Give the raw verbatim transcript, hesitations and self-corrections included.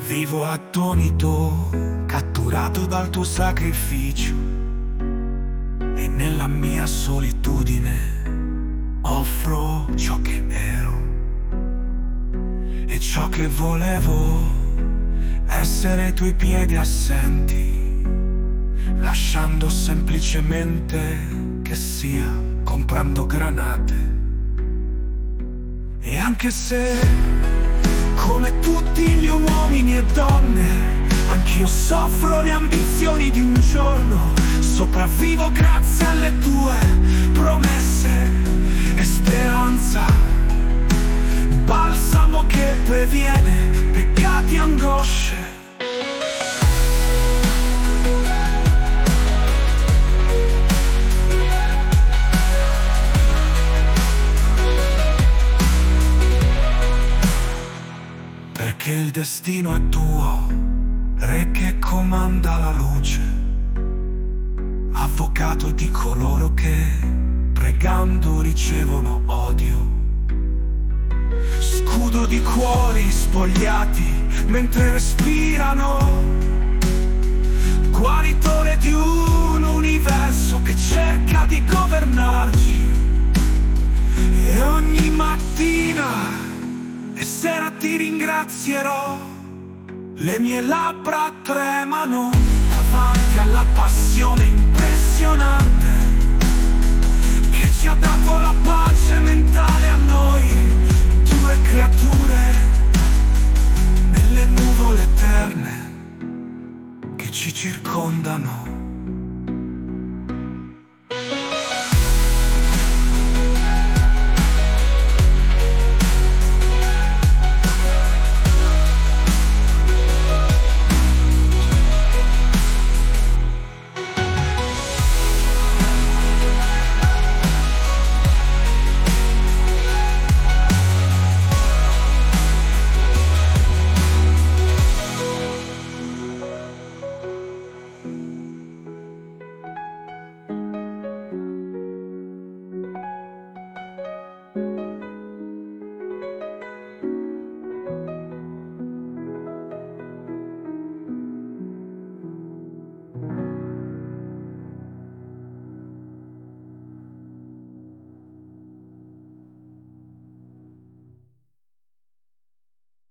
Vivo attonito, catturato dal tuo sacrificio, e nella mia solitudine offro ciò che ero e ciò che volevo, essere ai tuoi piedi assenti, lasciando semplicemente che sia comprando granate. E anche se, come tutti gli uomini e donne, anch'io soffro le ambizioni di un giorno, sopravvivo grazie alle tue promesse e speranza, balsamo che previene peccati e angosce. Perché il destino è tuo, Re che comanda la luce, avvocato di coloro che pregando ricevono odio, scudo di cuori spogliati mentre respirano, guaritore di un universo che cerca di governarci. E ogni mattina e sera ti ringrazierò, le mie labbra tremano davanti alla passione impressionante che ci ha dato la pace mentale a noi, due creature nelle nuvole eterne che ci circondano.